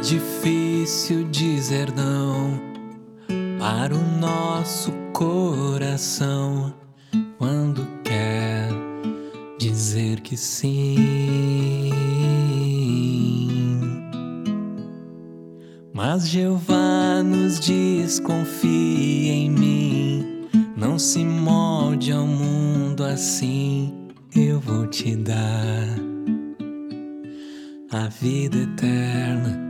difícil dizer não para o nosso coração quando quer dizer que sim. Mas Jeová nos diz: confie em mim, não se molde ao mundo assim. Eu vou te dar a vida eterna.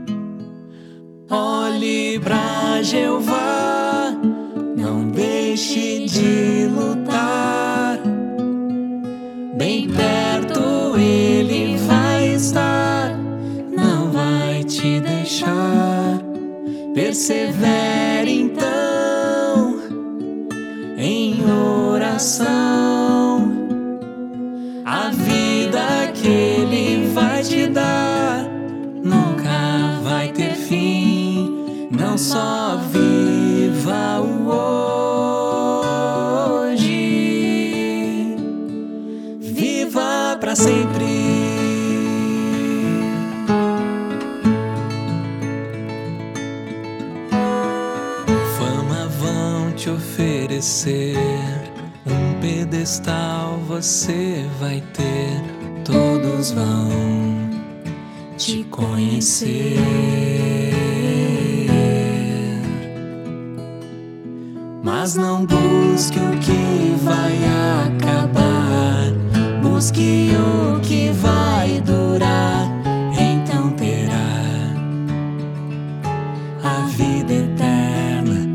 Olhe pra Jeová, não deixe de lutar. Bem perto Ele vai estar, não vai te deixar. Persevere então em oração. A vida que Ele vai te dar nunca vai ter fim. Não só viva o hoje, viva pra sempre. Fama vão te oferecer, um pedestal você vai ter, todos vão te conhecer. Mas não busque o que vai acabar, busque o que vai durar, então terá a vida eterna.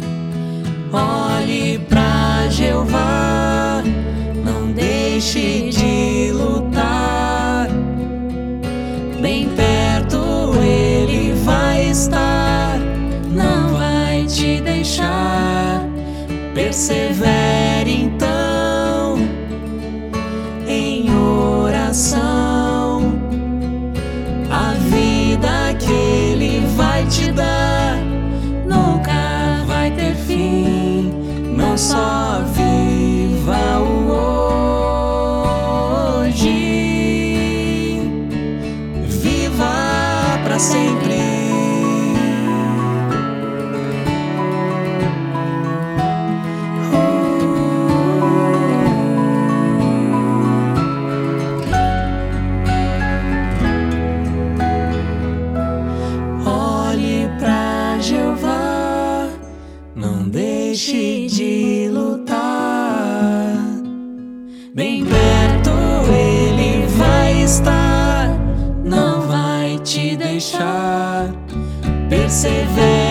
Olhe pra Jeová, não deixe de lutar. Bem perto Ele vai estar, não vai te deixar. Persevere então em oração. A vida que Ele vai te dar nunca vai ter fim. Não só viva o hoje, viva pra sempre. Jeová, não deixe de lutar. Bem perto Ele vai estar, não vai te deixar. Persevere